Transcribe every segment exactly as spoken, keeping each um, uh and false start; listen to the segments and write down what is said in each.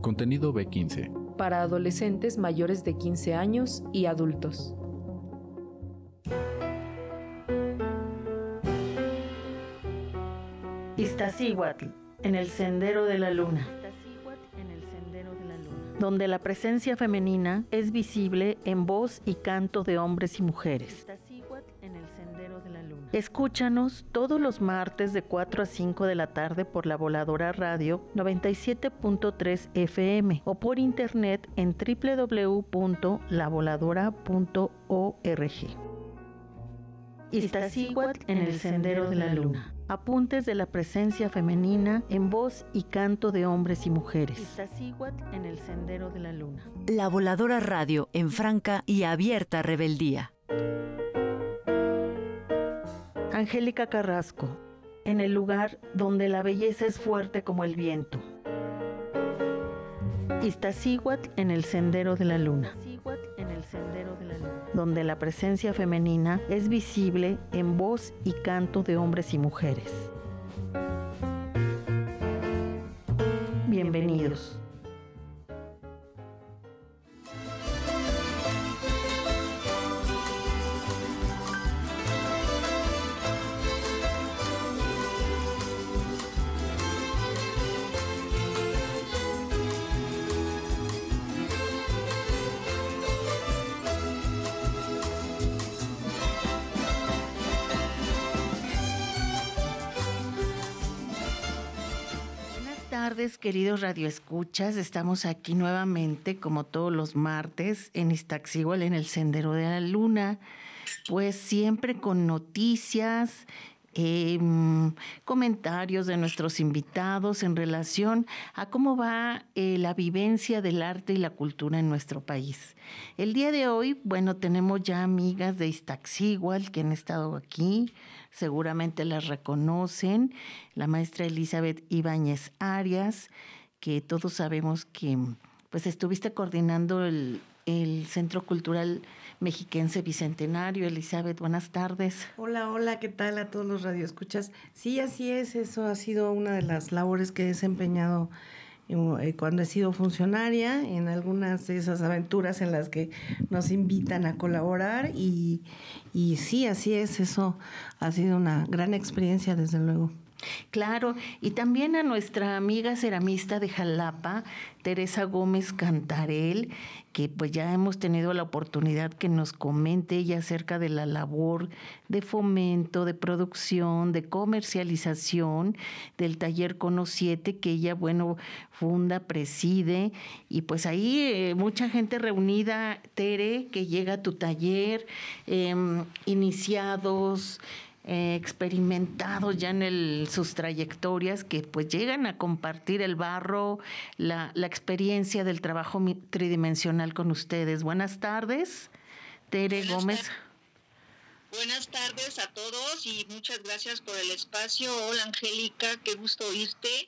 Contenido B quince. Para adolescentes mayores de quince años y adultos. Iztaccíhuatl, en el Sendero de la Luna, donde la presencia femenina es visible en voz y canto de hombres y mujeres. Escúchanos todos los martes de cuatro a cinco de la tarde por La Voladora Radio noventa y siete punto tres F M o por internet en doble u doble u doble u punto la voladora punto org. Iztaccíhuatl en el Sendero de la Luna. Apuntes de la presencia femenina en voz y canto de hombres y mujeres. Iztaccíhuatl en el Sendero de la Luna. La Voladora Radio en franca y abierta rebeldía. Angélica Carrasco, en el lugar donde la belleza es fuerte como el viento. Iztaccíhuatl en el Sendero de la Luna, donde la presencia femenina es visible en voz y canto de hombres y mujeres. Bienvenidos. Buenas tardes, queridos radioescuchas. Estamos aquí nuevamente, como todos los martes, en Iztaccíhuatl, en el Sendero de la Luna, pues siempre con noticias, eh, comentarios de nuestros invitados en relación a cómo va eh, la vivencia del arte y la cultura en nuestro país. El día de hoy, bueno, tenemos ya amigas de Iztaccíhuatl que han estado aquí, seguramente las reconocen, la maestra Elizabeth Ibáñez Arias, que todos sabemos que pues estuviste coordinando el el Centro Cultural Mexiquense Bicentenario. Elizabeth, buenas tardes. Hola, hola, ¿qué tal a todos los radioescuchas? Sí, así es, eso ha sido una de las labores que he desempeñado eh, cuando he sido funcionaria, en algunas de esas aventuras en las que nos invitan a colaborar y, y sí, así es, eso ha sido una gran experiencia, desde luego. Claro, y también a nuestra amiga ceramista de Jalapa, Teresa Gómez Cantarel, que pues ya hemos tenido la oportunidad que nos comente ella acerca de la labor de fomento, de producción, de comercialización del taller Cono siete, que ella, bueno, funda, preside, y pues ahí eh, mucha gente reunida, Tere, que llega a tu taller, eh, iniciados, Eh, experimentados ya en el, sus trayectorias, que pues llegan a compartir el barro, la, la experiencia del trabajo tridimensional con ustedes. Buenas tardes, Tere Buenas Gómez. Tardes. Buenas tardes a todos y muchas gracias por el espacio. Hola, Angélica, qué gusto oírte.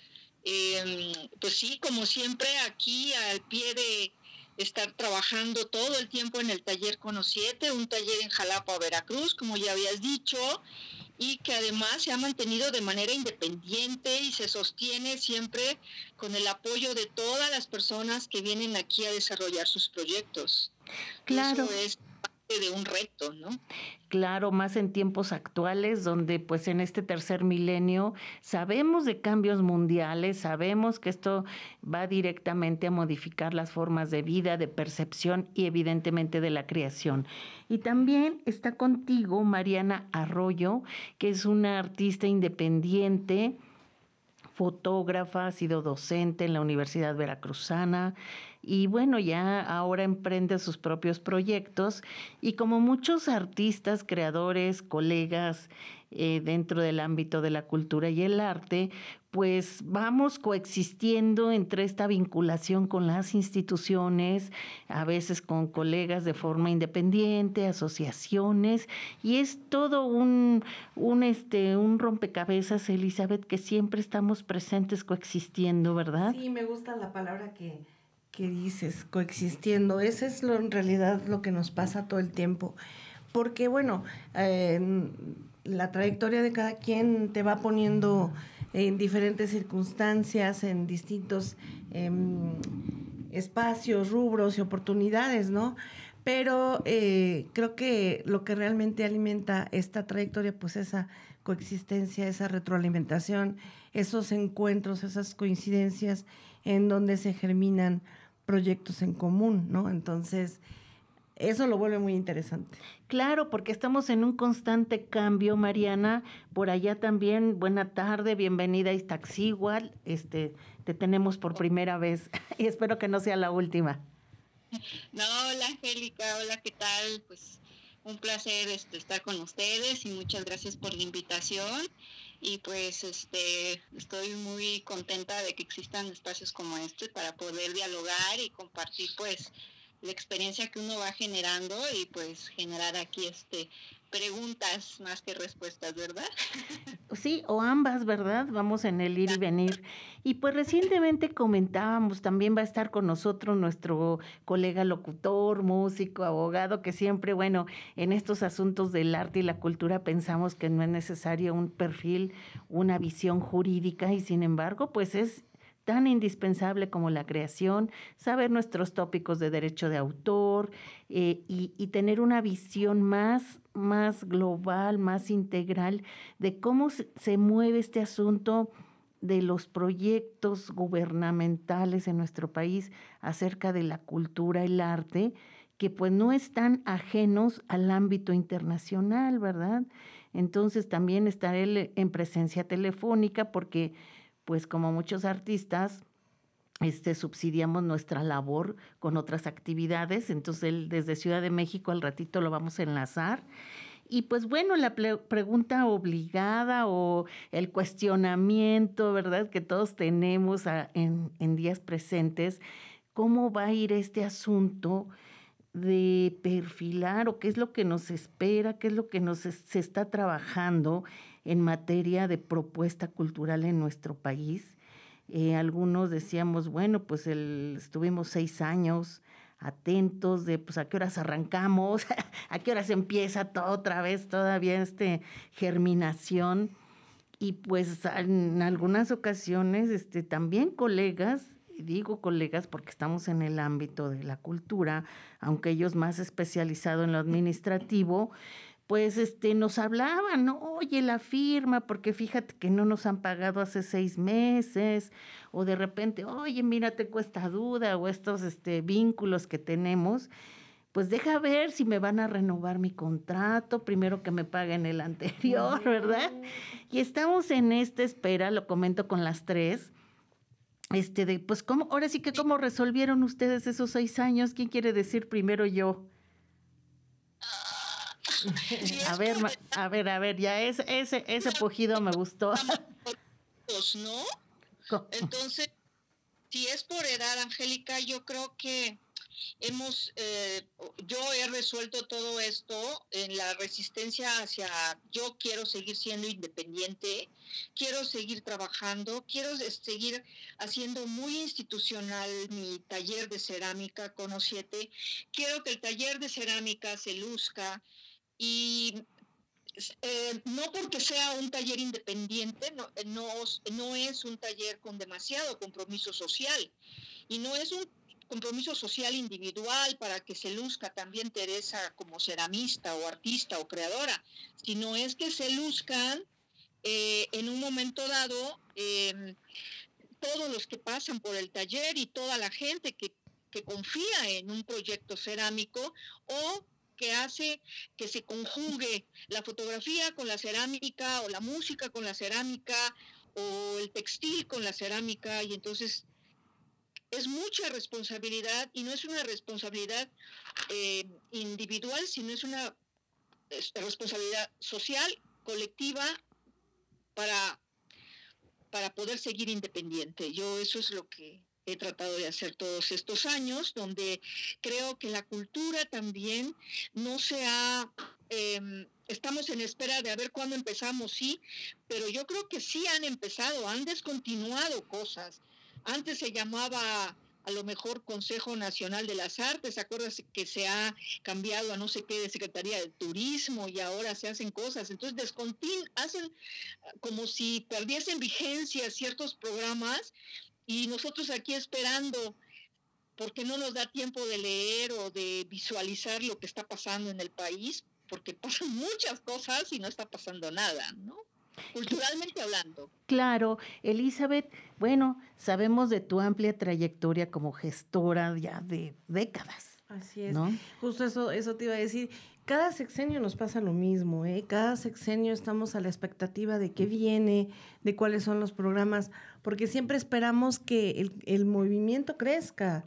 Eh, pues sí, como siempre, aquí al pie de estar trabajando todo el tiempo en el taller Cono siete, un taller en Jalapa, Veracruz, como ya habías dicho, y que además se ha mantenido de manera independiente y se sostiene siempre con el apoyo de todas las personas que vienen aquí a desarrollar sus proyectos. Claro. Eso es parte de un reto, ¿no? Claro, más en tiempos actuales, donde pues en este tercer milenio sabemos de cambios mundiales, sabemos que esto va directamente a modificar las formas de vida, de percepción y evidentemente de la creación. Y también está contigo Mariana Arroyo, que es una artista independiente, fotógrafa, ha sido docente en la Universidad Veracruzana y bueno, ya ahora emprende sus propios proyectos y como muchos artistas, creadores, colegas eh, dentro del ámbito de la cultura y el arte, pues vamos coexistiendo entre esta vinculación con las instituciones, a veces con colegas de forma independiente, asociaciones, y es todo un, un, este, un rompecabezas, Elizabeth, que siempre estamos presentes coexistiendo, ¿verdad? Sí, me gusta la palabra que, que dices, coexistiendo. Eso es lo, en realidad lo que nos pasa todo el tiempo. Porque, bueno, eh, la trayectoria de cada quien te va poniendo en diferentes circunstancias, en distintos eh, espacios, rubros y oportunidades, ¿no? Pero eh, creo que lo que realmente alimenta esta trayectoria, pues esa coexistencia, esa retroalimentación, esos encuentros, esas coincidencias en donde se germinan proyectos en común, ¿no? Entonces, eso lo vuelve muy interesante. Claro, porque estamos en un constante cambio, Mariana. Por allá también, buena tarde, bienvenida a Iztaccíhuatl. Este, te tenemos por primera vez y espero que no sea la última. No, hola Angélica, hola, ¿qué tal? Pues un placer este, estar con ustedes y muchas gracias por la invitación. Y pues este estoy muy contenta de que existan espacios como este para poder dialogar y compartir pues la experiencia que uno va generando y pues generar aquí este preguntas más que respuestas, ¿verdad? Sí, o ambas, ¿verdad? Vamos en el ir y venir. Y pues recientemente comentábamos, también va a estar con nosotros nuestro colega locutor, músico, abogado, que siempre, bueno, en estos asuntos del arte y la cultura pensamos que no es necesario un perfil, una visión jurídica y sin embargo, pues es tan indispensable como la creación, saber nuestros tópicos de derecho de autor eh, y, y tener una visión más, más global, más integral de cómo se, se mueve este asunto de los proyectos gubernamentales en nuestro país acerca de la cultura, el arte, que pues no están ajenos al ámbito internacional, ¿verdad? Entonces también estaré en presencia telefónica porque pues como muchos artistas, este, subsidiamos nuestra labor con otras actividades, entonces él desde Ciudad de México al ratito lo vamos a enlazar. Y pues bueno, la ple- pregunta obligada o el cuestionamiento, ¿verdad?, que todos tenemos a, en, en días presentes, ¿cómo va a ir este asunto de perfilar o qué es lo que nos espera, qué es lo que nos es, se está trabajando en materia de propuesta cultural en nuestro país? Eh, algunos decíamos, bueno, pues el, estuvimos seis años atentos de pues a qué horas arrancamos, a qué horas empieza todo otra vez, todavía este germinación. Y pues en algunas ocasiones este, también colegas, digo colegas porque estamos en el ámbito de la cultura, aunque ellos más especializados en lo administrativo, pues este, nos hablaban, ¿no? Oye, la firma, porque fíjate que no nos han pagado hace seis meses, o de repente, oye, mira, tengo esta duda, o estos este, vínculos que tenemos, pues deja ver si me van a renovar mi contrato, primero que me paguen el anterior, ¿verdad? Y estamos en esta espera, lo comento con las tres, este, de, pues, ¿cómo, ahora sí que cómo resolvieron ustedes esos seis años? ¿Quién quiere decir primero yo? A ver, a ver, a ver, ya ese, ese, ese pujido me gustó. ¿No? Entonces, si es por edad, Angélica, yo creo que hemos, eh, yo he resuelto todo esto en la resistencia hacia, yo quiero seguir siendo independiente, quiero seguir trabajando, quiero seguir haciendo muy institucional mi taller de cerámica con O siete, quiero que el taller de cerámica se luzca y eh, no porque sea un taller independiente, no, no, no es un taller con demasiado compromiso social y no es un compromiso social individual para que se luzca también Teresa como ceramista o artista o creadora, sino es que se luzcan eh, en un momento dado eh, todos los que pasan por el taller y toda la gente que, que confía en un proyecto cerámico o que hace que se conjugue la fotografía con la cerámica o la música con la cerámica o el textil con la cerámica y entonces es mucha responsabilidad y no es una responsabilidad eh, individual, sino es una es responsabilidad social, colectiva, para, para poder seguir independiente. Yo eso es lo que he tratado de hacer todos estos años, donde creo que la cultura también no se ha... Eh, estamos en espera de a ver cuándo empezamos, sí, pero yo creo que sí han empezado, han descontinuado cosas. Antes se llamaba a lo mejor Consejo Nacional de las Artes. Acuérdate que se ha cambiado a no sé qué de Secretaría de Turismo y ahora se hacen cosas. Entonces descontin- hacen como si perdiesen vigencia ciertos programas y nosotros aquí esperando, porque no nos da tiempo de leer o de visualizar lo que está pasando en el país, porque pasan muchas cosas y no está pasando nada, ¿no? Culturalmente hablando. Claro, Elizabeth, bueno, sabemos de tu amplia trayectoria como gestora ya de décadas. Así es, ¿no? Justo eso, eso te iba a decir. Cada sexenio nos pasa lo mismo, ¿eh? Cada sexenio estamos a la expectativa de qué viene, de cuáles son los programas, porque siempre esperamos que el, el movimiento crezca,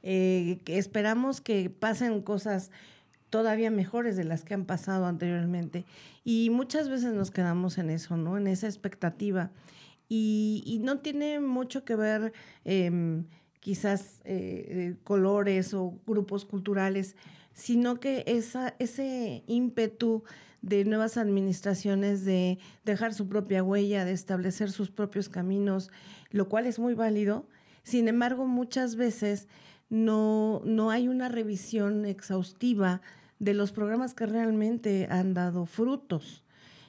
eh, que esperamos que pasen cosas todavía mejores de las que han pasado anteriormente. Y muchas veces nos quedamos en eso, ¿no? En esa expectativa. Y, y no tiene mucho que ver eh, quizás eh, colores o grupos culturales, sino que esa, ese ímpetu de nuevas administraciones de dejar su propia huella, de establecer sus propios caminos, lo cual es muy válido. Sin embargo, muchas veces no, no hay una revisión exhaustiva de los programas que realmente han dado frutos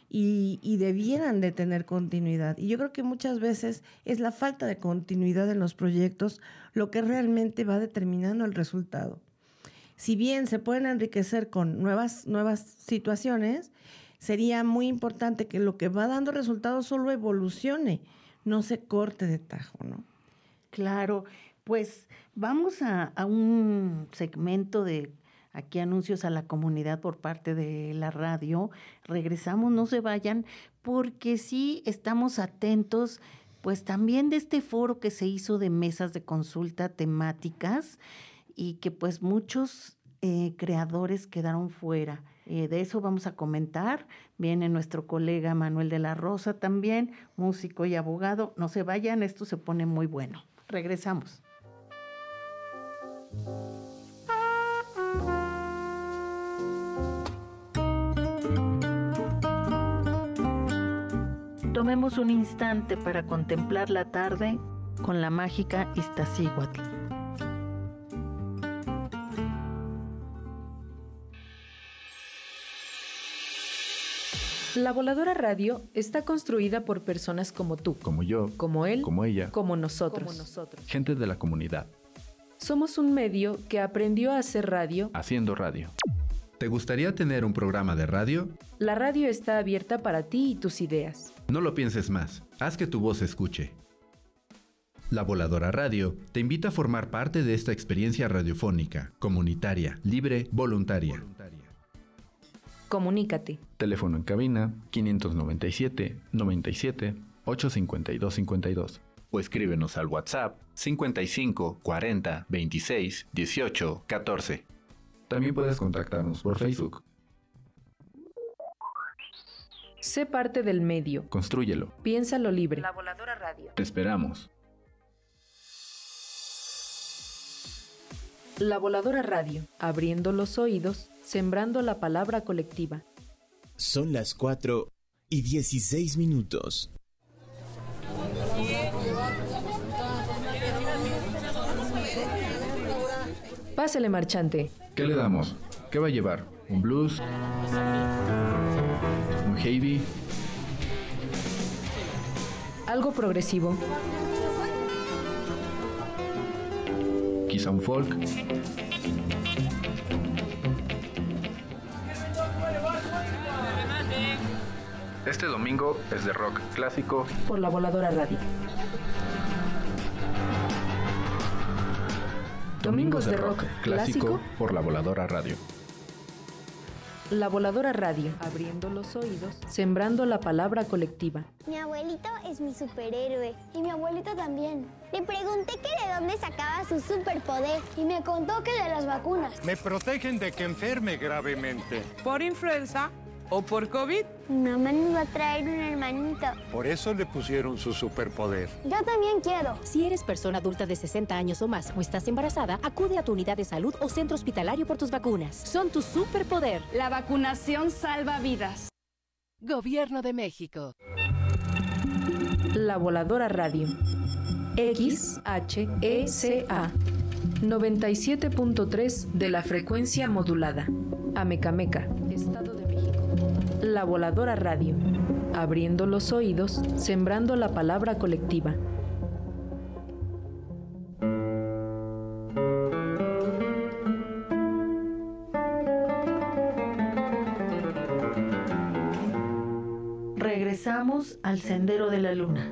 y, y debieran de tener continuidad. Y yo creo que muchas veces es la falta de continuidad en los proyectos lo que realmente va determinando el resultado. Si bien se pueden enriquecer con nuevas, nuevas situaciones, sería muy importante que lo que va dando resultados solo evolucione, no se corte de tajo, ¿no? Claro, pues vamos a, a un segmento de aquí anuncios a la comunidad por parte de la radio. Regresamos, no se vayan, porque sí estamos atentos, pues también de este foro que se hizo de mesas de consulta temáticas y que pues muchos eh, creadores quedaron fuera. Eh, de eso vamos a comentar. Viene nuestro colega Manuel de la Rosa también, músico y abogado. No se vayan, esto se pone muy bueno. Regresamos. Tomemos un instante para contemplar la tarde con la mágica Iztaccíhuatl. La Voladora Radio está construida por personas como tú, Como yo, como él, como ella, como nosotros. gente de la comunidad, Somos un medio que aprendió a hacer radio. haciendo radio. ¿Te gustaría tener un programa de radio? La radio está abierta para ti y tus ideas. No lo pienses más, haz que tu voz se escuche. La Voladora Radio te invita a formar parte de esta experiencia radiofónica, comunitaria, libre, voluntaria. Comunícate. Teléfono en cabina quinientos noventa y siete, noventa y siete, ochocientos cincuenta y dos cincuenta y dos. O escríbenos al WhatsApp cincuenta y cinco, cuarenta, veintiséis, dieciocho, catorce. También puedes contactarnos por Facebook. Sé parte del medio. Constrúyelo. Piénsalo libre. La Voladora Radio. Te esperamos. La Voladora Radio. Abriendo los oídos, sembrando la palabra colectiva. Son las cuatro y dieciséis minutos. Pásele, marchante. ¿Qué le damos? ¿Qué va a llevar? ¿Un blues? ¿Un heavy? Algo progresivo. ¿Quizá un folk? Este domingo es de rock clásico Por la Voladora Radio. Domingos de rock clásico. por la Voladora Radio. La Voladora Radio. Abriendo los oídos, sembrando la palabra colectiva. Mi abuelito es mi superhéroe. Y mi abuelito también. Le pregunté que de dónde sacaba su superpoder. Y me contó que de las vacunas. Me protegen de que enferme gravemente. ¿Por influenza o por COVID? Mi mamá nos va a traer un hermanito. Por eso le pusieron su superpoder. Yo también quiero. Si eres persona adulta de sesenta años o más o estás embarazada, acude a tu unidad de salud o centro hospitalario por tus vacunas. Son tu superpoder. La vacunación salva vidas. Gobierno de México. La Voladora Radio. X H E C A. noventa y siete punto tres de la frecuencia modulada. Amecameca, Estado de México. La Voladora Radio. Abriendo los oídos, sembrando la palabra colectiva. Regresamos al Sendero de la Luna.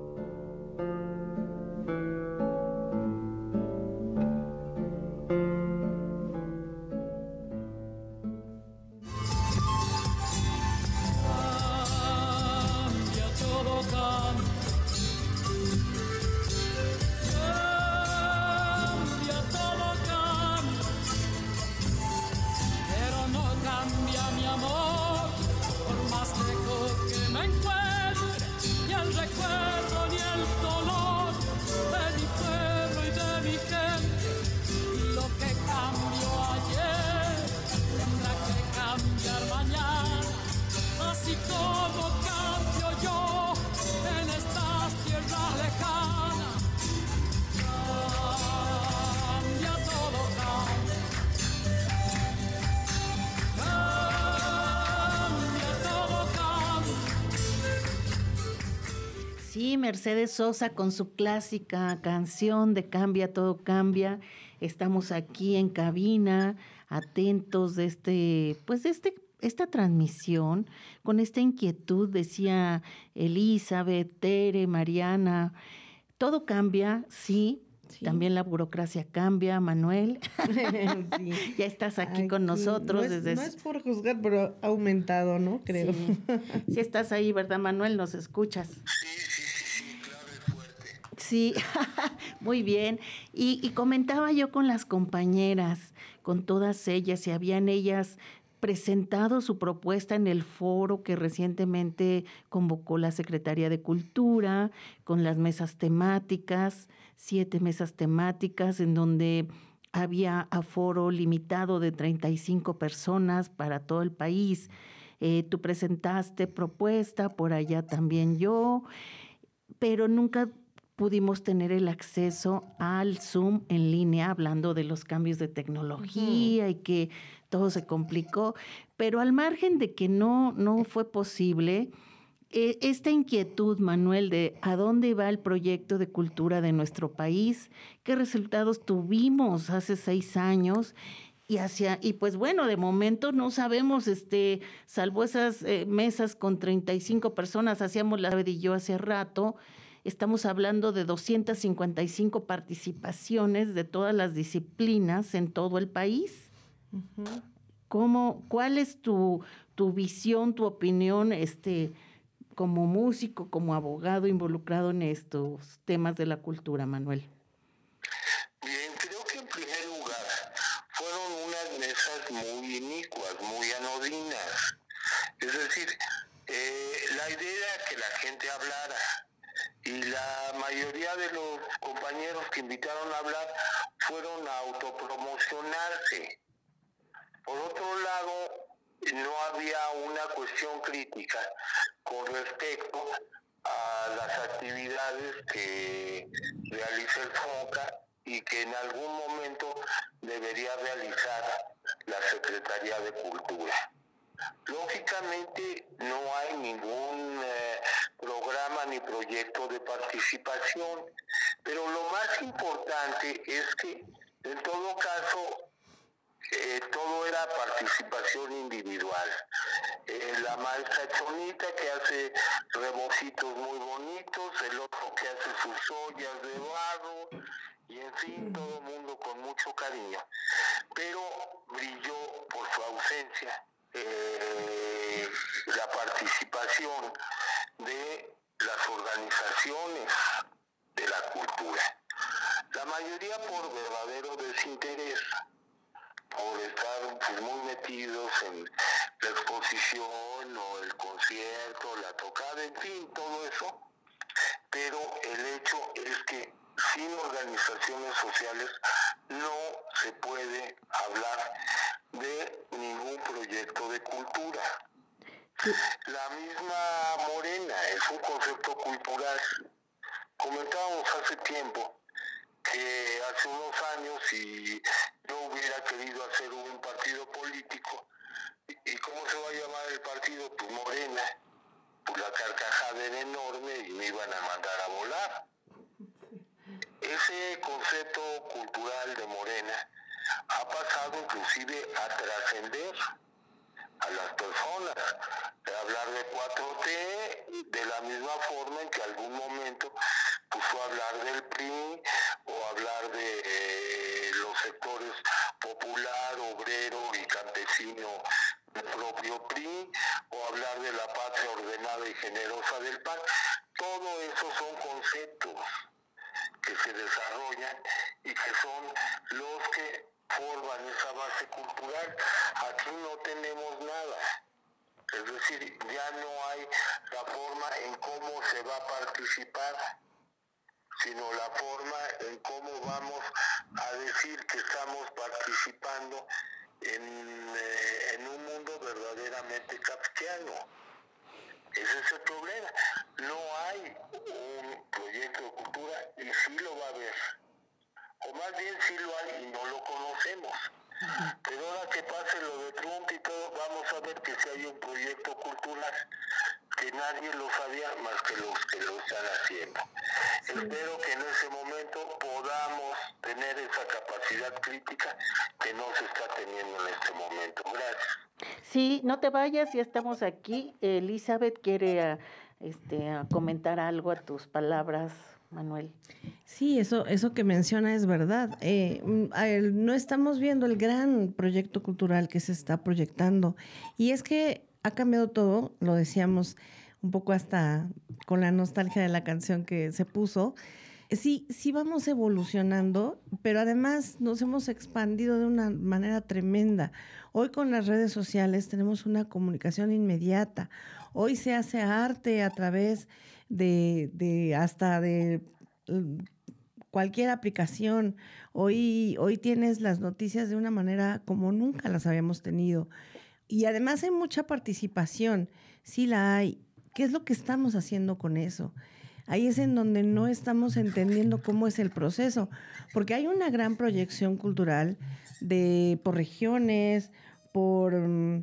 Sí, Mercedes Sosa con su clásica canción de Cambia, todo cambia. Estamos aquí en cabina, atentos de este, pues de este, esta transmisión, con esta inquietud, decía Elizabeth, Tere, Mariana. Todo cambia, sí. Sí. También la burocracia cambia, Manuel. Sí. Ya estás aquí, aquí con nosotros. No es, desde... no es por juzgar, pero ha aumentado, ¿no? Creo. Sí, sí estás ahí, ¿verdad, Manuel? ¿Nos escuchas? Sí, sí, sí, claro, es fuerte. Sí, muy bien. Y, y comentaba yo con las compañeras, con todas ellas, si habían ellas presentado su propuesta en el foro que recientemente convocó la Secretaría de Cultura, con las mesas temáticas, siete mesas temáticas en donde había aforo limitado de treinta y cinco personas para todo el país. Eh, tú presentaste propuesta, por allá también yo, pero nunca pudimos tener el acceso al Zoom en línea, hablando de los cambios de tecnología uh-huh. y que todo se complicó. Pero al margen de que no, no fue posible, eh, esta inquietud, Manuel, de a dónde va el proyecto de cultura de nuestro país, qué resultados tuvimos hace seis años, y hacia, y pues bueno, de momento no sabemos, este, salvo esas eh, mesas con treinta y cinco personas, hacíamos la y yo hace rato. Estamos hablando de doscientas cincuenta y cinco participaciones de todas las disciplinas en todo el país. Uh-huh. ¿Cómo, ¿Cuál es tu, tu visión, tu opinión, este, como músico, como abogado involucrado en estos temas de la cultura, Manuel? Bien, creo que en primer lugar fueron unas mesas muy inicuas, muy anodinas. Es decir, eh, la idea era que la gente hablara. Y la mayoría de los compañeros que invitaron a hablar fueron a autopromocionarse. Por otro lado, no había una cuestión crítica con respecto a las actividades que realiza el FONCA y que en algún momento debería realizar la Secretaría de Cultura. Lógicamente no hay ningún eh, programa ni proyecto de participación, pero lo más importante es que en todo caso eh, todo era participación individual. Eh, la maestra Chonita que hace rebocitos muy bonitos, el otro que hace sus ollas de barro, y en fin, todo el mundo con mucho cariño, pero brilló por su ausencia Eh, la participación de las organizaciones de la cultura. La mayoría por verdadero desinterés, por estar pues, muy metidos en la exposición o el concierto, la tocada, en fin, todo eso. Pero el hecho es que sin organizaciones sociales no se puede hablar de ningún proyecto de cultura. La misma Morena es un concepto cultural. Comentábamos hace tiempo que hace unos años, si yo hubiera querido hacer un partido político, ¿y cómo se va a llamar el partido? Pues Morena. Pues la carcajada era enorme y me iban a mandar a volar. Ese concepto cultural de Morena ha pasado inclusive a trascender a las personas, de hablar de cuatro T de la misma forma en que algún momento puso a hablar del P R I o hablar de eh, los sectores popular, obrero y campesino del propio P R I, o hablar de la patria ordenada y generosa del P A N. Todo eso son conceptos que se desarrollan y que son los que forman esa base cultural. Aquí no tenemos nada. Es decir, ya no hay la forma en cómo se va a participar, sino la forma en cómo vamos a decir que estamos participando en, eh, en un mundo verdaderamente kafkiano. Ese es el problema. No hay un proyecto de cultura y sí lo va a haber. O más bien sí lo hay y no lo conocemos. Pero ahora que pase lo de Trump y todo, vamos a ver que si hay un proyecto cultural que nadie lo sabía más que los que lo están haciendo. Sí. Espero que en ese momento podamos tener esa capacidad crítica que no se está teniendo en este momento. Gracias. Sí, no te vayas, ya estamos aquí. Elizabeth quiere a, este, a comentar algo a tus palabras, Manuel. Sí, eso, eso que menciona es verdad. Eh, no estamos viendo el gran proyecto cultural que se está proyectando. Y es que ha cambiado todo, lo decíamos un poco hasta con la nostalgia de la canción que se puso. Sí, sí vamos evolucionando, pero además nos hemos expandido de una manera tremenda. Hoy con las redes sociales tenemos una comunicación inmediata. Hoy se hace arte a través de, de hasta de cualquier aplicación. Hoy, hoy tienes las noticias de una manera como nunca las habíamos tenido. Y además hay mucha participación, sí la hay. ¿Qué es lo que estamos haciendo con eso? Ahí es en donde no estamos entendiendo cómo es el proceso, porque hay una gran proyección cultural de por regiones, por,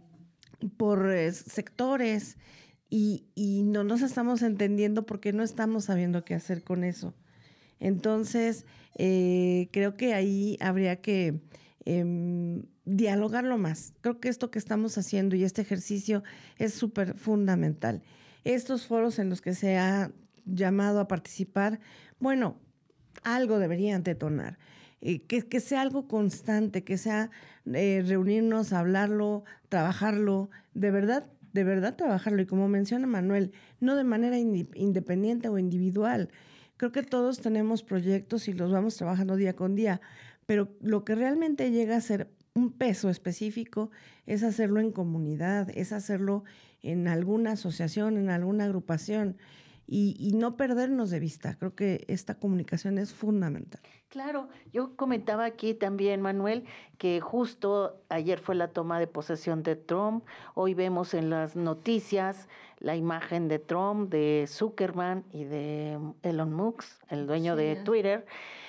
por eh, sectores, y, y no nos estamos entendiendo porque no estamos sabiendo qué hacer con eso. Entonces, eh, creo que ahí habría que eh, dialogarlo más. Creo que esto que estamos haciendo y este ejercicio es súper fundamental. Estos foros en los que se ha llamado a participar, bueno, algo deberían detonar, eh, que, que sea algo constante, que sea eh, reunirnos, hablarlo, trabajarlo, de verdad, de verdad trabajarlo. Y como menciona Manuel, no de manera in- independiente o individual. Creo que todos tenemos proyectos y los vamos trabajando día con día, pero lo que realmente llega a ser un peso específico es hacerlo en comunidad, es hacerlo en alguna asociación, en alguna agrupación. Y, y no perdernos de vista. Creo que esta comunicación es fundamental. Claro, yo comentaba aquí también, Manuel, que justo ayer fue la toma de posesión de Trump. Hoy vemos en las noticias la imagen de Trump, de Zuckerman y de Elon Musk, el dueño sí. de Twitter.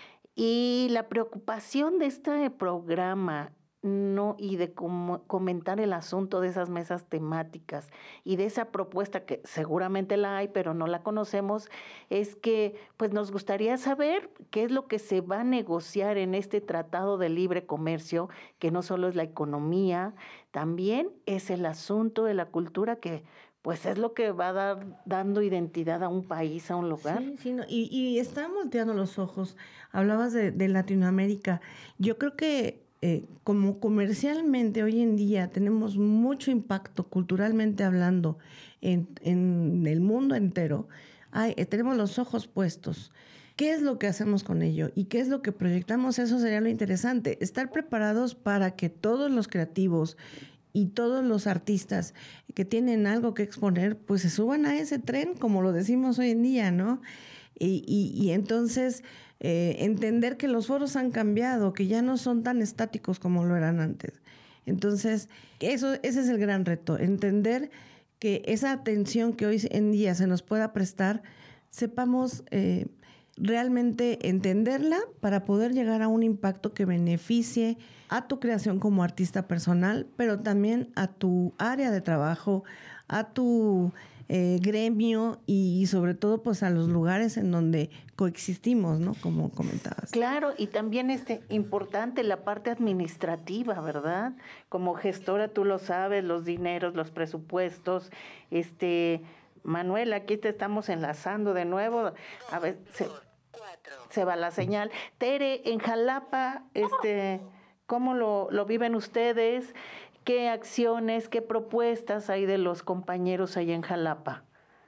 Y la preocupación de este programa no y de com- comentar el asunto de esas mesas temáticas y de esa propuesta que seguramente la hay pero no la conocemos, es que pues nos gustaría saber qué es lo que se va a negociar en este tratado de libre comercio, que no solo es la economía, también es el asunto de la cultura, que pues es lo que va a dar dando identidad a un país, a un lugar. Sí, sí, no, y, y están volteando los ojos. Hablabas de, de Latinoamérica. Yo creo que Eh, como comercialmente hoy en día tenemos mucho impacto culturalmente hablando en, en el mundo entero, hay, eh, tenemos los ojos puestos. ¿Qué es lo que hacemos con ello? ¿Y qué es lo que proyectamos? Eso sería lo interesante. Estar preparados para que todos los creativos y todos los artistas que tienen algo que exponer, pues se suban a ese tren, como lo decimos hoy en día, ¿no? Y, y, y entonces eh, entender que los foros han cambiado, que ya no son tan estáticos como lo eran antes. Entonces, eso, ese es el gran reto, entender que esa atención que hoy en día se nos pueda prestar, sepamos eh, realmente entenderla para poder llegar a un impacto que beneficie a tu creación como artista personal, pero también a tu área de trabajo, a tu eh, gremio y, y sobre todo pues a los lugares en donde coexistimos, ¿no? Como comentabas. Claro, y también este importante la parte administrativa, ¿verdad? Como gestora tú lo sabes, los dineros, los presupuestos, este Manuel, aquí te estamos enlazando de nuevo, a ver, se, se va la señal. Tere, en Jalapa, este, ¿cómo lo, lo viven ustedes? ¿Qué acciones, qué propuestas hay de los compañeros ahí en Jalapa?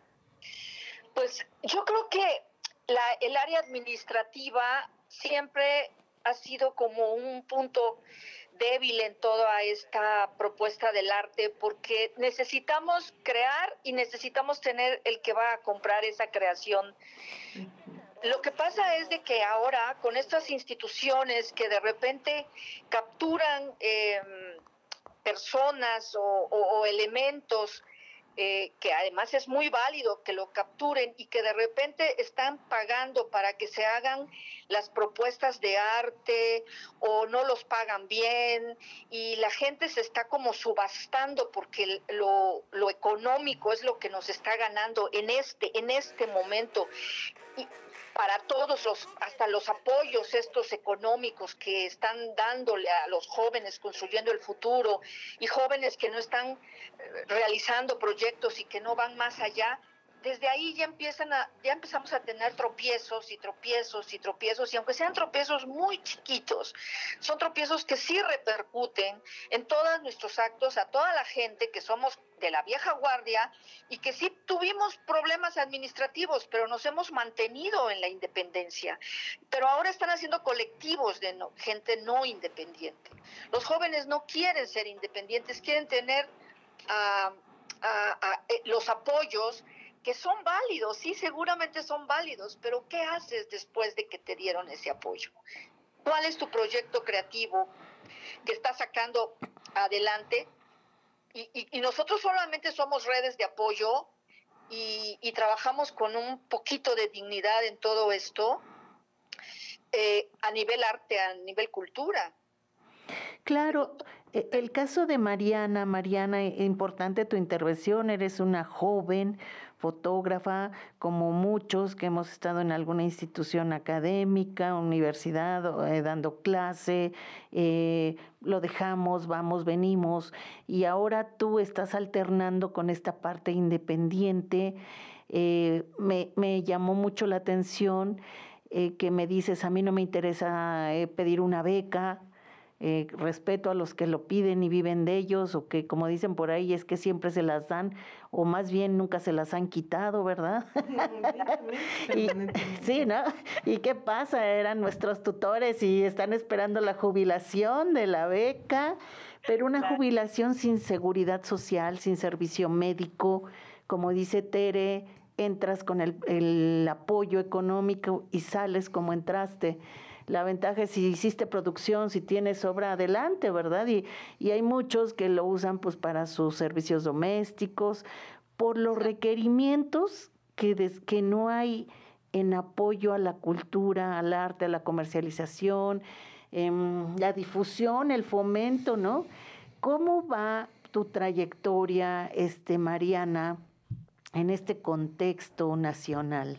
Pues yo creo que la, el área administrativa siempre ha sido como un punto débil en toda esta propuesta del arte, porque necesitamos crear y necesitamos tener el que va a comprar esa creación. Lo que pasa es de que ahora con estas instituciones que de repente capturan eh, personas o, o, o elementos Eh, que además es muy válido que lo capturen y que de repente están pagando para que se hagan las propuestas de arte o no los pagan bien y la gente se está como subastando porque lo, lo económico es lo que nos está ganando en este, en este momento. Y para todos los, hasta los apoyos estos económicos que están dándole a los jóvenes construyendo el futuro y jóvenes que no están realizando proyectos y que no van más allá, desde ahí ya empiezan a, ya empezamos a tener tropiezos y tropiezos y tropiezos, y aunque sean tropiezos muy chiquitos, son tropiezos que sí repercuten en todos nuestros actos, a toda la gente que somos de la vieja guardia y que sí tuvimos problemas administrativos, pero nos hemos mantenido en la independencia. Pero ahora están haciendo colectivos de no, gente no independiente. Los jóvenes no quieren ser independientes, quieren tener uh, uh, uh, los apoyos que son válidos, sí, seguramente son válidos, pero ¿qué haces después de que te dieron ese apoyo? ¿Cuál es tu proyecto creativo que estás sacando adelante? Y, y, y nosotros solamente somos redes de apoyo y, y trabajamos con un poquito de dignidad en todo esto, eh, a nivel arte, a nivel cultura. Claro, el caso de Mariana, Mariana, importante tu intervención, eres una joven fotógrafa, como muchos que hemos estado en alguna institución académica, universidad, eh, dando clase, eh, lo dejamos, vamos, venimos, y ahora tú estás alternando con esta parte independiente. Eh, me, me llamó mucho la atención eh, que me dices, a mí no me interesa eh, pedir una beca, Eh, respeto a los que lo piden y viven de ellos, o que como dicen por ahí es que siempre se las dan, o más bien nunca se las han quitado, ¿verdad? y, sí, ¿no? ¿Y qué pasa? Eran nuestros tutores y están esperando la jubilación de la beca, pero una jubilación sin seguridad social, sin servicio médico, como dice Tere, entras con el, el apoyo económico y sales como entraste. La ventaja es si hiciste producción, si tienes obra, adelante, ¿verdad? Y, y hay muchos que lo usan pues para sus servicios domésticos, por los requerimientos que, des, que no hay en apoyo a la cultura, al arte, a la comercialización, eh, la difusión, el fomento, ¿no? ¿Cómo va tu trayectoria, este, Mariana, en este contexto nacional?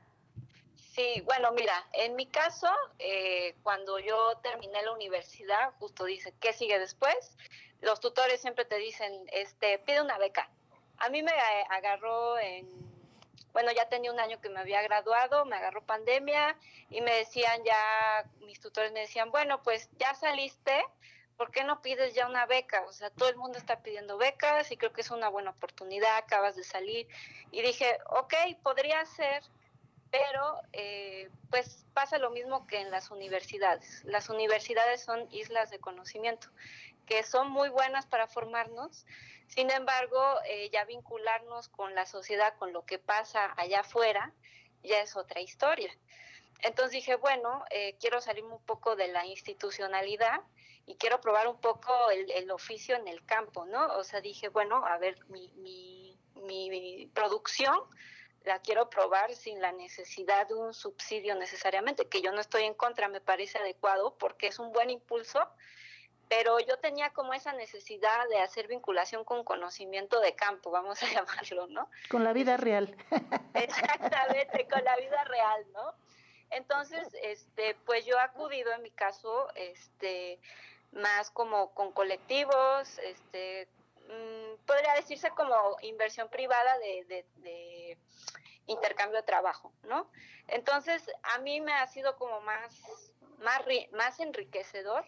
Sí, bueno, mira, en mi caso, eh, cuando yo terminé la universidad, justo dice, ¿qué sigue después? Los tutores siempre te dicen, este, pide una beca. A mí me agarró en, bueno, ya tenía un año que me había graduado, me agarró pandemia y me decían ya, mis tutores me decían, bueno, pues ya saliste, ¿por qué no pides ya una beca? O sea, todo el mundo está pidiendo becas y creo que es una buena oportunidad, acabas de salir. Y dije, ok, podría ser, pero eh, pues pasa lo mismo que en las universidades. Las universidades son islas de conocimiento, que son muy buenas para formarnos, sin embargo, eh, ya vincularnos con la sociedad, con lo que pasa allá afuera, ya es otra historia. Entonces dije, bueno, eh, quiero salirme un poco de la institucionalidad y quiero probar un poco el, el oficio en el campo, ¿no? O sea, dije, bueno, a ver, mi, mi, mi producción la quiero probar sin la necesidad de un subsidio necesariamente, que yo no estoy en contra, me parece adecuado porque es un buen impulso, pero yo tenía como esa necesidad de hacer vinculación con conocimiento de campo, vamos a llamarlo, ¿no? Con la vida real. Exactamente, con la vida real, ¿no? Entonces, este, pues yo he acudido en mi caso, este, más como con colectivos, este, mmm, podría decirse como inversión privada de, de, de intercambio de trabajo, ¿no? Entonces, a mí me ha sido como más, más, más enriquecedor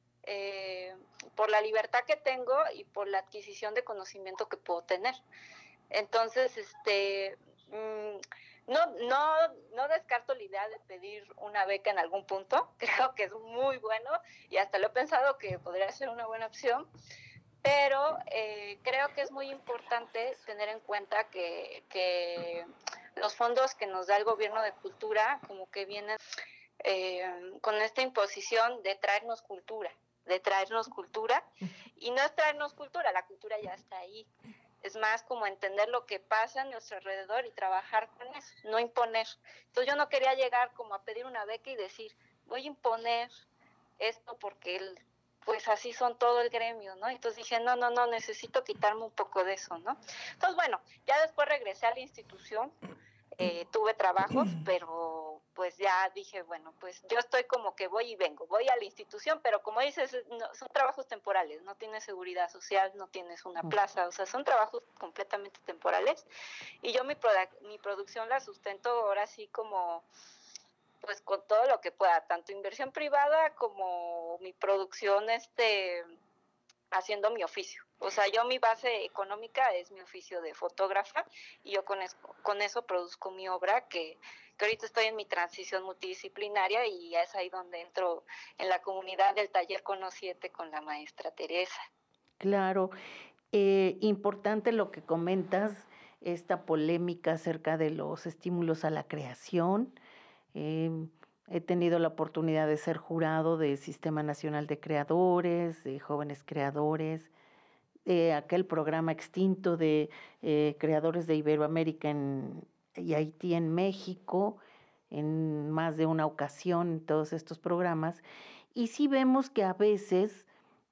eh, por la libertad que tengo y por la adquisición de conocimiento que puedo tener. Entonces, este... Mmm, No, no, no descarto la idea de pedir una beca en algún punto, creo que es muy bueno y hasta lo he pensado que podría ser una buena opción, pero eh, creo que es muy importante tener en cuenta que, que los fondos que nos da el gobierno de cultura como que vienen eh, con esta imposición de traernos cultura, de traernos cultura, y no es traernos cultura, la cultura ya está ahí. Es más como entender lo que pasa a nuestro alrededor y trabajar con eso, no imponer. Entonces yo no quería llegar como a pedir una beca y decir, voy a imponer esto porque el, pues así son todo el gremio, ¿no? Entonces dije, no, no, no, necesito quitarme un poco de eso, ¿no? Entonces, bueno, ya después regresé a la institución, eh, tuve trabajos, pero pues ya dije, bueno, pues yo estoy como que voy y vengo, voy a la institución, pero como dices, no, son trabajos temporales, no tienes seguridad social, no tienes una plaza, o sea, son trabajos completamente temporales, y yo mi, produ- mi producción la sustento ahora sí como, pues con todo lo que pueda, tanto inversión privada como mi producción, este... haciendo mi oficio. O sea, yo mi base económica es mi oficio de fotógrafa y yo con eso, con eso produzco mi obra que, que ahorita estoy en mi transición multidisciplinaria y es ahí donde entro en la comunidad del taller Cono siete con la maestra Teresa. Claro, eh, importante lo que comentas, esta polémica acerca de los estímulos a la creación. Eh, He tenido la oportunidad de ser jurado del Sistema Nacional de Creadores, de Jóvenes Creadores, de aquel programa extinto de eh, creadores de Iberoamérica en, y Haití en México, en más de una ocasión, todos estos programas. Y sí vemos que a veces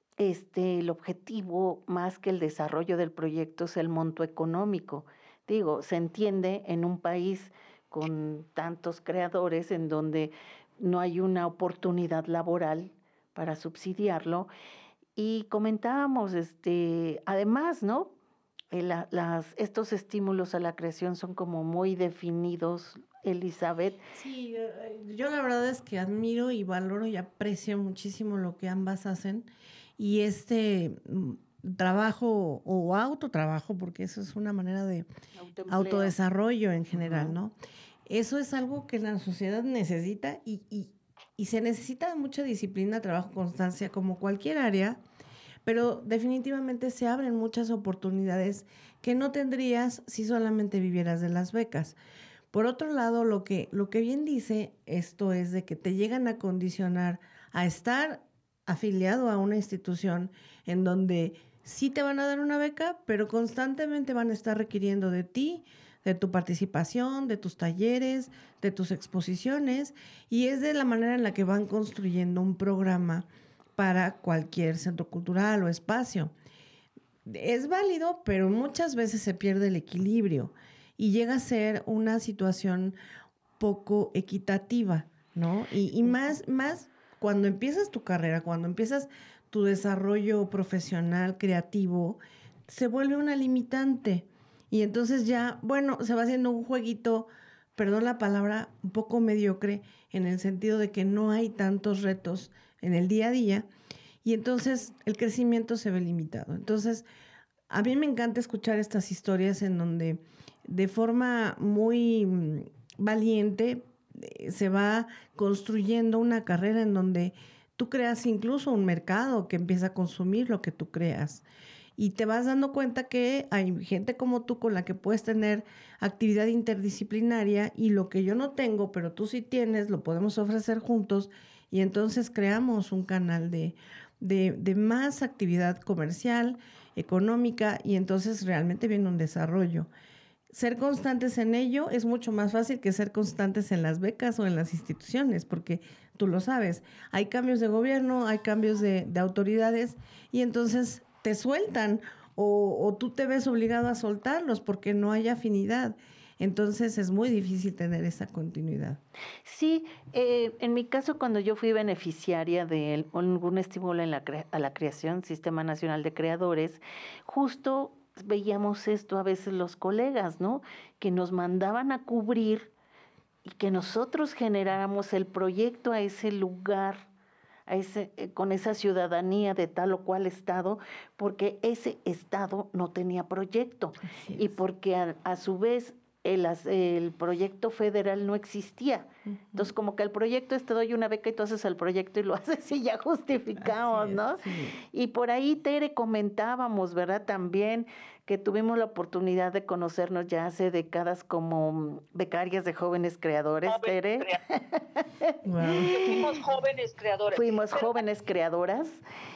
este, el objetivo, más que el desarrollo del proyecto, es el monto económico. Digo, se entiende en un país con tantos creadores en donde no hay una oportunidad laboral para subsidiarlo. Y comentábamos, este, además, ¿no? La, las, estos estímulos a la creación son como muy definidos, Elizabeth. Sí, yo la verdad es que admiro y valoro y aprecio muchísimo lo que ambas hacen. Y este trabajo o autotrabajo, porque eso es una manera de autodesarrollo en general, uh-huh. ¿no? Eso es algo que la sociedad necesita y, y, y se necesita mucha disciplina, trabajo, constancia, como cualquier área, pero definitivamente se abren muchas oportunidades que no tendrías si solamente vivieras de las becas. Por otro lado, lo que, lo que bien dice esto es de que te llegan a condicionar a estar afiliado a una institución en donde sí te van a dar una beca, pero constantemente van a estar requiriendo de ti, de tu participación, de tus talleres, de tus exposiciones, y es de la manera en la que van construyendo un programa para cualquier centro cultural o espacio. Es válido, pero muchas veces se pierde el equilibrio y llega a ser una situación poco equitativa, ¿no? Y, y más, más cuando empiezas tu carrera, cuando empiezas tu desarrollo profesional, creativo, se vuelve una limitante. Y entonces ya, bueno, se va haciendo un jueguito, perdón la palabra, un poco mediocre, en el sentido de que no hay tantos retos en el día a día, y entonces el crecimiento se ve limitado. Entonces, a mí me encanta escuchar estas historias en donde de forma muy valiente eh, se va construyendo una carrera en donde tú creas incluso un mercado que empieza a consumir lo que tú creas. Y te vas dando cuenta que hay gente como tú con la que puedes tener actividad interdisciplinaria y lo que yo no tengo, pero tú sí tienes, lo podemos ofrecer juntos y entonces creamos un canal de, de, de más actividad comercial, económica y entonces realmente viene un desarrollo. ser constantes en ello es mucho más fácil que ser constantes en las becas o en las instituciones, porque tú lo sabes, hay cambios de gobierno, hay cambios de, de autoridades y entonces te sueltan o, o tú te ves obligado a soltarlos porque no hay afinidad. Entonces es muy difícil tener esa continuidad. Sí, eh, en mi caso cuando yo fui beneficiaria de algún estímulo en la cre- a la creación, Sistema Nacional de Creadores, justo veíamos esto a veces los colegas, ¿no? Que nos mandaban a cubrir y que nosotros generáramos el proyecto a ese lugar, a ese, eh, con esa ciudadanía de tal o cual estado, porque ese estado no tenía proyecto y porque a, a su vez el, el proyecto federal no existía. Uh-huh. Entonces, como que el proyecto es te doy una beca y tú haces el proyecto y lo haces y ya justificamos, es, ¿no? Sí. Y por ahí, Tere, comentábamos, ¿verdad? También que tuvimos la oportunidad de conocernos ya hace décadas como becarias de jóvenes creadores, Joven Tere. Crea- wow. Fuimos jóvenes creadores. Fuimos Pero... jóvenes creadoras.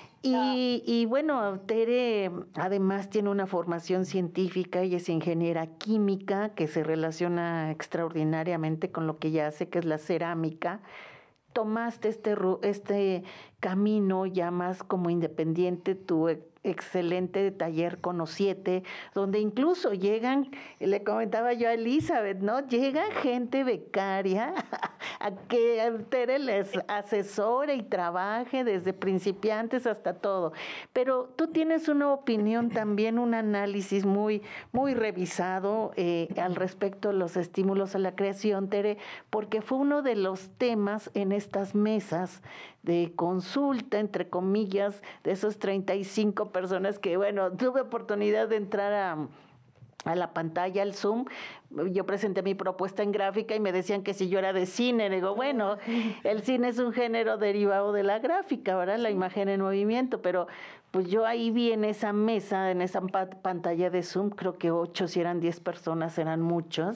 Y, y bueno, Tere además tiene una formación científica y es ingeniera química que se relaciona extraordinariamente con lo que ella hace, que es la cerámica. Tomaste este, este camino ya más como independiente, tu excelente taller Conociete, donde incluso llegan, le comentaba yo a Elizabeth, ¿no? Llega gente becaria a que Tere les asesore y trabaje desde principiantes hasta todo. Pero tú tienes una opinión también, un análisis muy, muy revisado eh, al respecto de los estímulos a la creación, Tere, porque fue uno de los temas en estas mesas de consulta, entre comillas, de esos treinta y cinco personas que, bueno, tuve oportunidad de entrar a, a la pantalla, al Zoom. Yo presenté mi propuesta en gráfica y me decían que si yo era de cine. Digo, bueno, el cine es un género derivado de la gráfica, ¿verdad? La imagen en movimiento, pero pues yo ahí vi en esa mesa, en esa pantalla de Zoom, creo que ocho, si eran diez personas, eran muchos,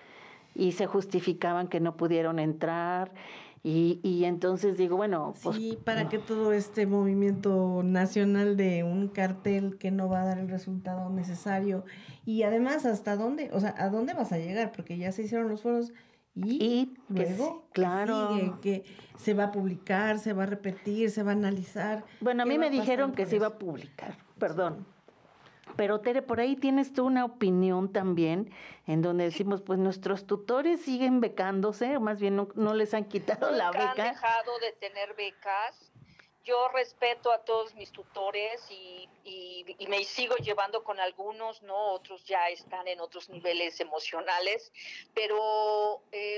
y se justificaban que no pudieron entrar. Y, y entonces digo, bueno... Pues, sí, para que todo este movimiento nacional de un cartel que no va a dar el resultado necesario. Y además, ¿hasta dónde? O sea, ¿a dónde vas a llegar? Porque ya se hicieron los foros y, y luego, que, claro. que, sigue, que se va a publicar, se va a repetir, se va a analizar. Bueno, a mí me dijeron que se iba a publicar, perdón. Sí. Pero Tere, por ahí tienes tú una opinión también, en donde decimos, pues nuestros tutores siguen becándose, o más bien no, no les han quitado Nunca la beca. han dejado de tener becas. Yo respeto a todos mis tutores y, y, y me sigo llevando con algunos, ¿no? Otros ya están en otros niveles emocionales, pero eh,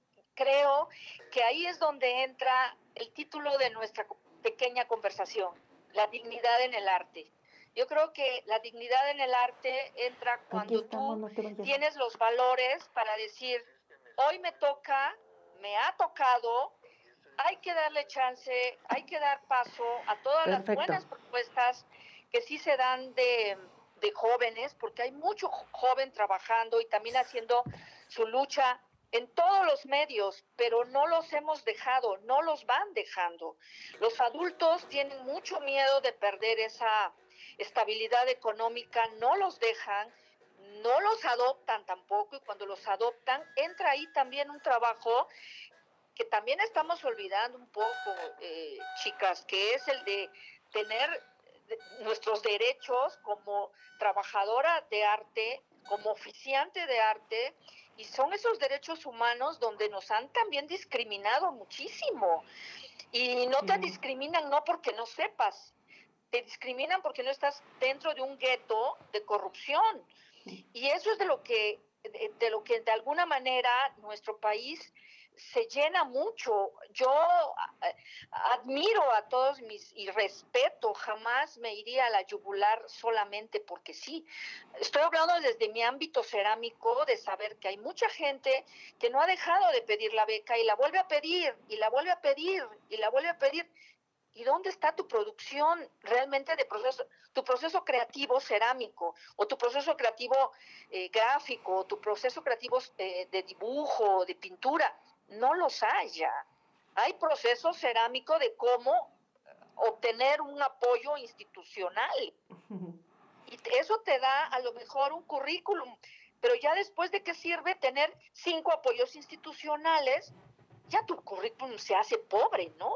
creo que ahí es donde entra el título de nuestra pequeña conversación, la dignidad en el arte. Yo creo que la dignidad en el arte entra cuando estamos, tú no tienes los valores para decir, hoy me toca, me ha tocado, hay que darle chance, hay que dar paso a todas Perfecto. Las buenas propuestas que sí se dan de, de jóvenes, porque hay mucho joven trabajando y también haciendo su lucha en todos los medios, pero no los hemos dejado, no los van dejando. Los adultos tienen mucho miedo de perder esa estabilidad económica, no los dejan, no los adoptan tampoco, y cuando los adoptan entra ahí también un trabajo que también estamos olvidando un poco, eh, chicas, que es el de tener nuestros derechos como trabajadora de arte, como oficiante de arte, y son esos derechos humanos donde nos han también discriminado muchísimo, y no te discriminan no porque no sepas, te discriminan porque no estás dentro de un gueto de corrupción. Y eso es de lo que, de, de lo que de alguna manera nuestro país se llena mucho. Yo admiro a todos mis y respeto, jamás me iría a la yugular solamente porque sí. Estoy hablando desde mi ámbito cerámico, de saber que hay mucha gente que no ha dejado de pedir la beca y la vuelve a pedir, y la vuelve a pedir, y la vuelve a pedir. ¿Y dónde está tu producción realmente de proceso, tu proceso creativo cerámico, o tu proceso creativo eh, gráfico, o tu proceso creativo eh, de dibujo, de pintura? No los hay ya. Hay proceso cerámico de cómo obtener un apoyo institucional. Y eso te da a lo mejor un currículum, pero ya después, ¿de qué sirve tener cinco apoyos institucionales? Ya tu currículum se hace pobre, ¿no?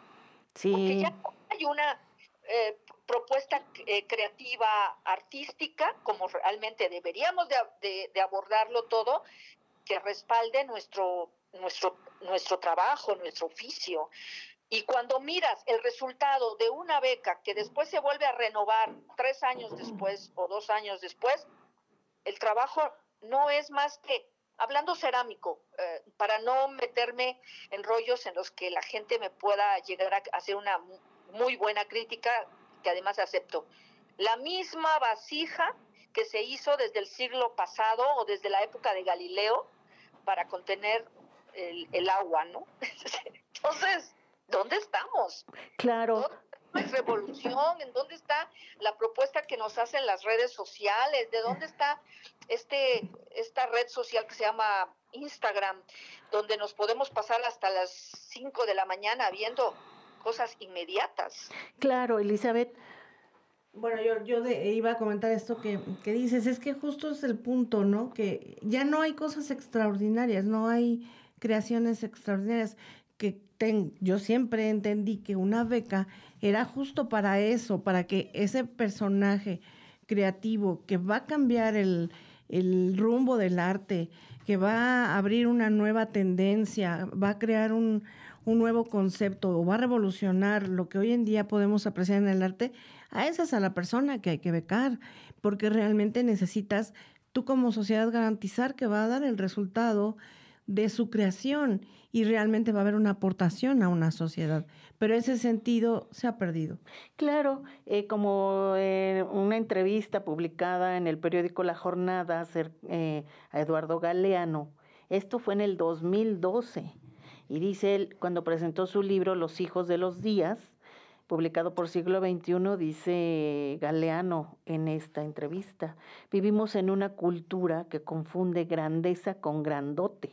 Sí. Porque ya hay una eh, propuesta eh, creativa, artística, como realmente deberíamos de, de, de abordarlo todo, que respalde nuestro, nuestro, nuestro trabajo, nuestro oficio. Y cuando miras el resultado de una beca que después se vuelve a renovar tres años después o dos años después, el trabajo no es más que, hablando cerámico, eh, para no meterme en rollos en los que la gente me pueda llegar a hacer una muy buena crítica, que además acepto. La misma vasija que se hizo desde el siglo pasado o desde la época de Galileo para contener el, el agua, ¿no? Entonces, ¿dónde estamos? Claro. ¿Dónde está la revolución? ¿En dónde está la propuesta que nos hacen las redes sociales? ¿De dónde está este esta red social que se llama Instagram, donde nos podemos pasar hasta las cinco de la mañana viendo cosas inmediatas? Claro, Elizabeth. Bueno, yo, yo de, iba a comentar esto que, que dices, es que justo es el punto, ¿no? Que ya no hay cosas extraordinarias, no hay creaciones extraordinarias. Que ten, yo siempre entendí que una beca era justo para eso, para que ese personaje creativo que va a cambiar el, el rumbo del arte, que va a abrir una nueva tendencia, va a crear un, un nuevo concepto o va a revolucionar lo que hoy en día podemos apreciar en el arte, a esa es a la persona que hay que becar, porque realmente necesitas tú como sociedad garantizar que va a dar el resultado de su creación y realmente va a haber una aportación a una sociedad. Pero ese sentido se ha perdido. Claro, eh, como eh, una entrevista publicada en el periódico La Jornada eh, a Eduardo Galeano, esto fue en el dos mil doce, y dice él, cuando presentó su libro Los hijos de los días, publicado por Siglo veintiuno, dice Galeano en esta entrevista: vivimos en una cultura que confunde grandeza con grandote.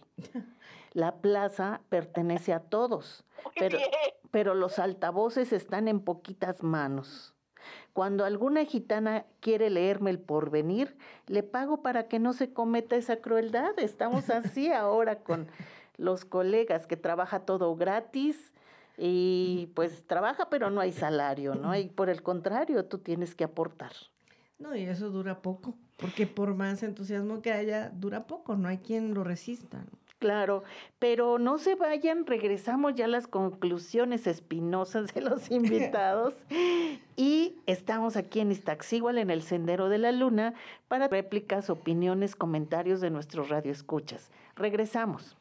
La plaza pertenece a todos, pero, pero los altavoces están en poquitas manos. Cuando alguna gitana quiere leerme El Porvenir, le pago para que no se cometa esa crueldad. Estamos así ahora con los colegas, que trabaja todo gratis. Y pues trabaja, pero no hay salario, ¿no? Y por el contrario, tú tienes que aportar. No, y eso dura poco, porque por más entusiasmo que haya, dura poco, no hay quien lo resista. Claro, pero no se vayan, regresamos ya a las conclusiones espinosas de los invitados y estamos aquí en Iztaccíhuatl, en el Sendero de la Luna, para réplicas, opiniones, comentarios de nuestros radioescuchas. Regresamos.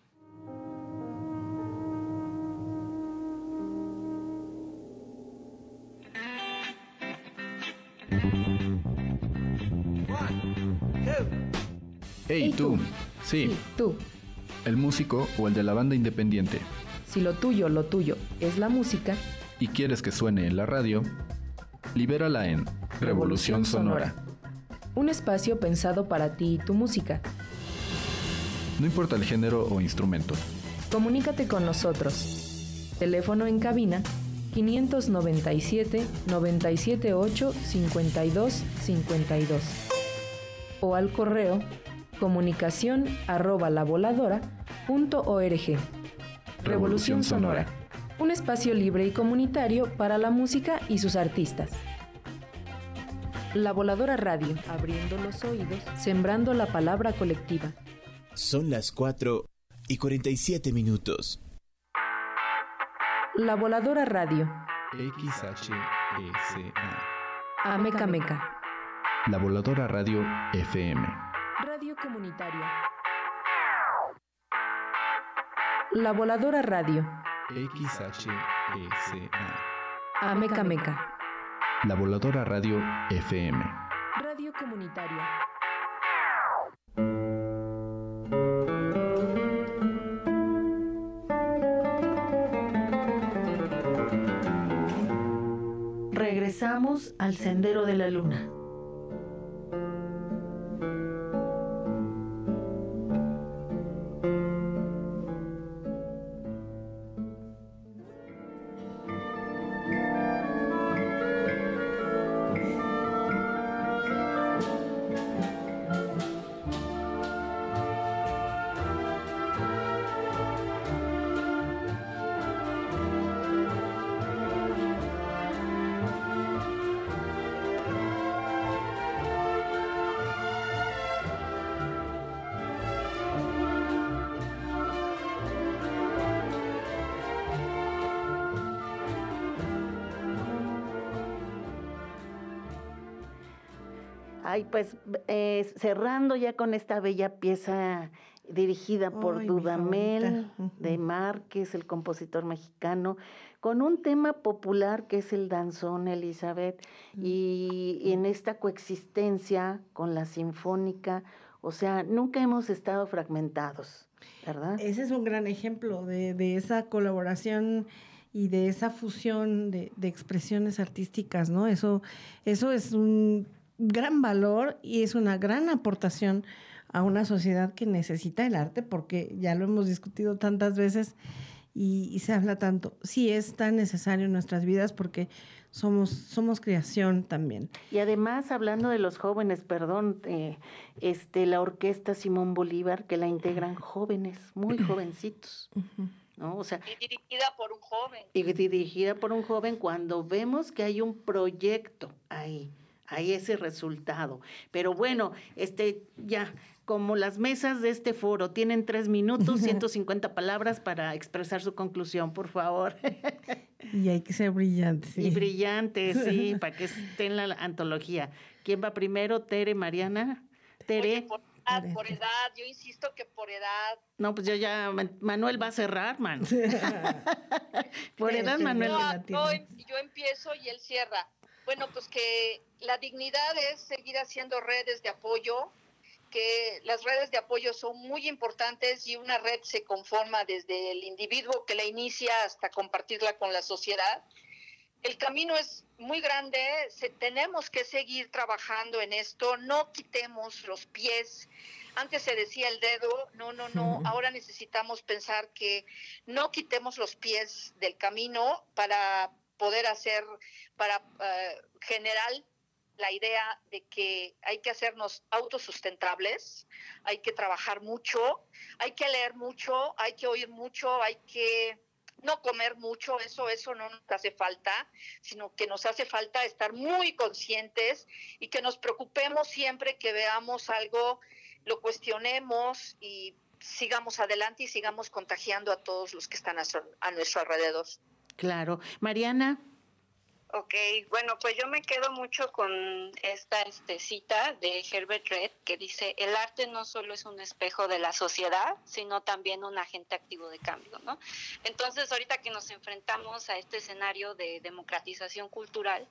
Hey, tú. Sí. Sí, tú. El músico o el de la banda independiente. Si lo tuyo, lo tuyo es la música y quieres que suene en la radio, libérala en Revolución, Revolución Sonora. Sonora. Un espacio pensado para ti y tu música. No importa el género o instrumento. Comunícate con nosotros. Teléfono en cabina quinientos noventa y siete, noventa y siete ocho, cincuenta y dos cincuenta y dos. O al correo comunicación arroba lavoladora punto org. Revolución Sonora, un espacio libre y comunitario para la música y sus artistas. La Voladora Radio, abriendo los oídos, sembrando la palabra colectiva. Son las cuatro y cuarenta y siete minutos. La Voladora Radio. X H E C A. Ameca Meca. La Voladora Radio F M. Radio comunitaria. La Voladora Radio. X H E C A. Ameca Meca. La Voladora Radio F M. Radio comunitaria. Regresamos al Sendero de la Luna. Ay, pues eh, cerrando ya con esta bella pieza dirigida por Ay, Dudamel uh-huh. de Márquez, el compositor mexicano, con un tema popular que es el danzón, Elizabeth, uh-huh. y, y en esta coexistencia con la sinfónica, o sea, nunca hemos estado fragmentados, ¿verdad? Ese es un gran ejemplo de, de esa colaboración y de esa fusión de, de expresiones artísticas, ¿no? Eso, eso es un gran valor y es una gran aportación a una sociedad que necesita el arte, porque ya lo hemos discutido tantas veces y, y se habla tanto. Sí es tan necesario en nuestras vidas porque somos, somos creación también. Y además, hablando de los jóvenes, perdón, eh, este, la orquesta Simón Bolívar, que la integran jóvenes, muy jovencitos, ¿no? O sea, y dirigida por un joven. Y dirigida por un joven, cuando vemos que hay un proyecto ahí, hay ese resultado. Pero bueno, este, ya, como las mesas de este foro tienen tres minutos, ciento cincuenta palabras para expresar su conclusión, por favor. Y hay que ser brillantes. Sí. Y brillantes, sí, para que esté en la antología. ¿Quién va primero? Tere, Mariana. Tere. Oye, por edad, por edad, yo insisto que por edad. No, pues yo ya, Manuel va a cerrar, man. Por edad, Manuel. No, no, yo empiezo y él cierra. Bueno, pues que la dignidad es seguir haciendo redes de apoyo, que las redes de apoyo son muy importantes y una red se conforma desde el individuo que la inicia hasta compartirla con la sociedad. El camino es muy grande, se, tenemos que seguir trabajando en esto, no quitemos los pies. Antes se decía el dedo, no, no, no, ahora necesitamos pensar que no quitemos los pies del camino para poder hacer, para uh, generar la idea de que hay que hacernos autosustentables, hay que trabajar mucho, hay que leer mucho, hay que oír mucho, hay que no comer mucho, eso, eso no nos hace falta, sino que nos hace falta estar muy conscientes y que nos preocupemos siempre que veamos algo, lo cuestionemos y sigamos adelante y sigamos contagiando a todos los que están a, a nuestro alrededor. Claro. Mariana. Ok, bueno, pues yo me quedo mucho con esta este, cita de Herbert Read, que dice, el arte no solo es un espejo de la sociedad, sino también un agente activo de cambio, ¿no? Entonces, ahorita que nos enfrentamos a este escenario de democratización cultural,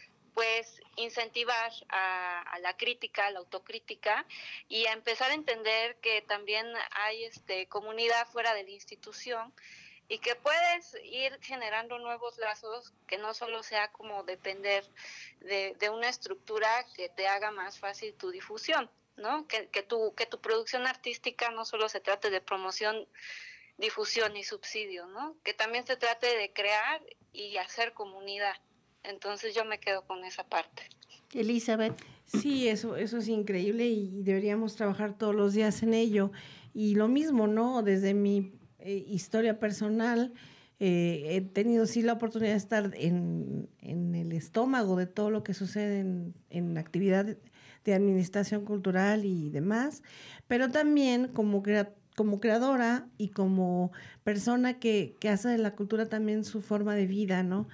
pues incentivar a, a la crítica, a la autocrítica y a empezar a entender que también hay este, comunidad fuera de la institución, y que puedes ir generando nuevos lazos, que no solo sea como depender de, de una estructura que te haga más fácil tu difusión, ¿no? Que, que, tu, que tu producción artística no solo se trate de promoción, difusión y subsidio, ¿no? Que también se trate de crear y hacer comunidad. Entonces yo me quedo con esa parte. Elizabeth. Sí, eso, eso es increíble y deberíamos trabajar todos los días en ello. Y lo mismo, ¿no? Desde mi Eh, historia personal, eh, he tenido sí la oportunidad de estar en, en el estómago de todo lo que sucede en, en actividad de administración cultural y demás, pero también como, crea, como creadora y como persona que, que hace de la cultura también su forma de vida, ¿no?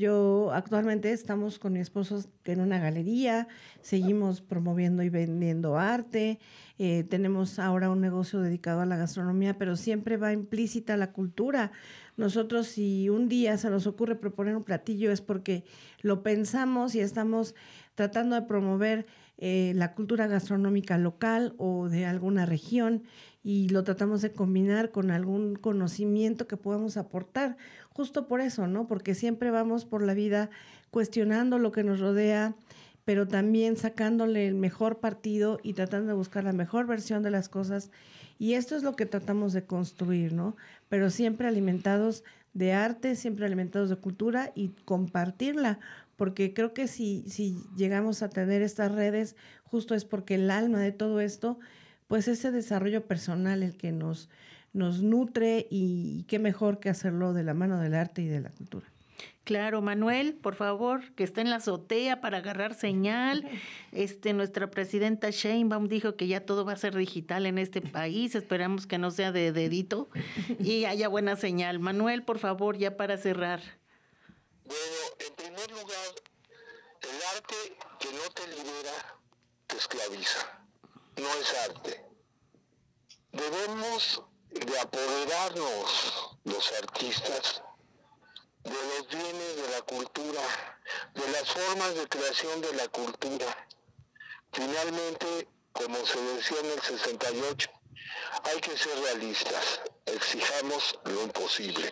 Yo actualmente estamos con mi esposo en una galería, seguimos promoviendo y vendiendo arte, eh, tenemos ahora un negocio dedicado a la gastronomía, pero siempre va implícita la cultura. Nosotros, si un día se nos ocurre proponer un platillo, es porque lo pensamos y estamos tratando de promover eh, la cultura gastronómica local o de alguna región, y lo tratamos de combinar con algún conocimiento que podamos aportar, justo por eso, ¿no? Porque siempre vamos por la vida cuestionando lo que nos rodea, pero también sacándole el mejor partido y tratando de buscar la mejor versión de las cosas, y esto es lo que tratamos de construir, ¿no? Pero siempre alimentados de arte, siempre alimentados de cultura y compartirla, porque creo que si, si llegamos a tener estas redes, justo es porque el alma de todo esto, pues ese desarrollo personal el que nos, nos nutre, y qué mejor que hacerlo de la mano del arte y de la cultura. Claro, Manuel, por favor, que esté en la azotea para agarrar señal. Este, nuestra presidenta Sheinbaum dijo que ya todo va a ser digital en este país. Esperamos que no sea de dedito y haya buena señal. Manuel, por favor, ya para cerrar. Bueno, en primer lugar, el arte que no te libera que esclaviza, no es arte. Debemos de apoderarnos los artistas de los bienes de la cultura, de las formas de creación de la cultura. Finalmente, como se decía en el sesenta y ocho, hay que ser realistas, exijamos lo imposible.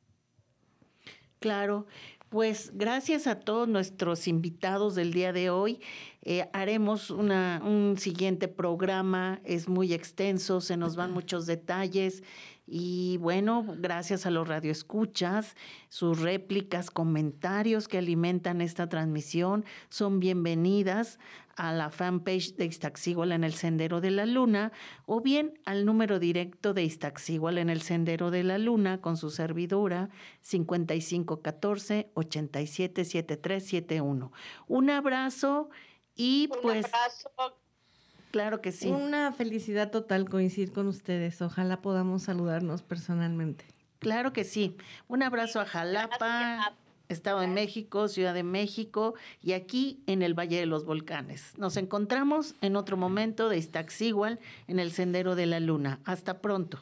Claro, pues gracias a todos nuestros invitados del día de hoy. Eh, haremos una, un siguiente programa, es muy extenso, se nos van muchos detalles y bueno, gracias a los radioescuchas, sus réplicas, comentarios que alimentan esta transmisión son bienvenidas a la fanpage de Iztaccíhuatl en el Sendero de la Luna o bien al número directo de Iztaccíhuatl en el Sendero de la Luna con su servidora cincuenta y cinco catorce ochenta y siete setenta y tres setenta y uno. Un abrazo y Un pues... abrazo. Claro que sí. Una felicidad total coincidir con ustedes. Ojalá podamos saludarnos personalmente. Claro que sí. Un abrazo a Jalapa, Gracias. Estado de México, Ciudad de México y aquí en el Valle de los Volcanes. Nos encontramos en otro momento de Iztaccíhuatl en el Sendero de la Luna. Hasta pronto.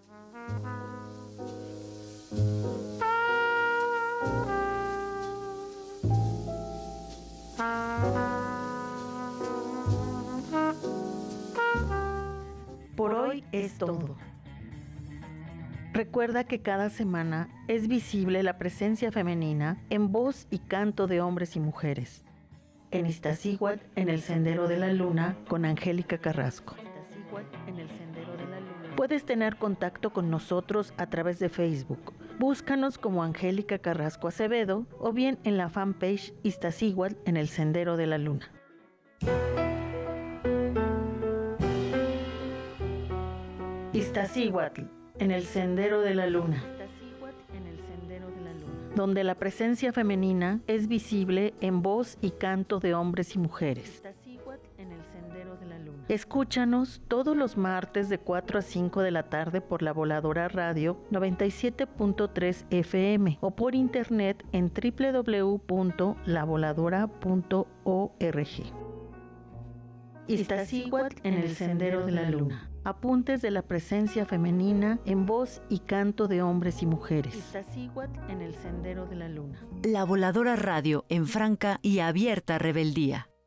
Por hoy es todo. Recuerda que cada semana es visible la presencia femenina en voz y canto de hombres y mujeres. En Iztaccíhuatl, en el Sendero de la Luna, con Angélica Carrasco. Puedes tener contacto con nosotros a través de Facebook. Búscanos como Angélica Carrasco Acevedo o bien en la fanpage Iztaccíhuatl en el Sendero de la Luna. Iztaccíhuatl, en el Sendero de la Luna, donde la presencia femenina es visible en voz y canto de hombres y mujeres. Escúchanos todos los martes de cuatro a cinco de la tarde por La Voladora Radio noventa y siete punto tres F M o por internet en doble u doble u doble u punto la voladora punto org. Iztaccíhuatl en el Sendero de la Luna. Apuntes de la presencia femenina en voz y canto de hombres y mujeres. Iztaccíhuatl en el Sendero de la Luna. La Voladora Radio en franca y abierta rebeldía.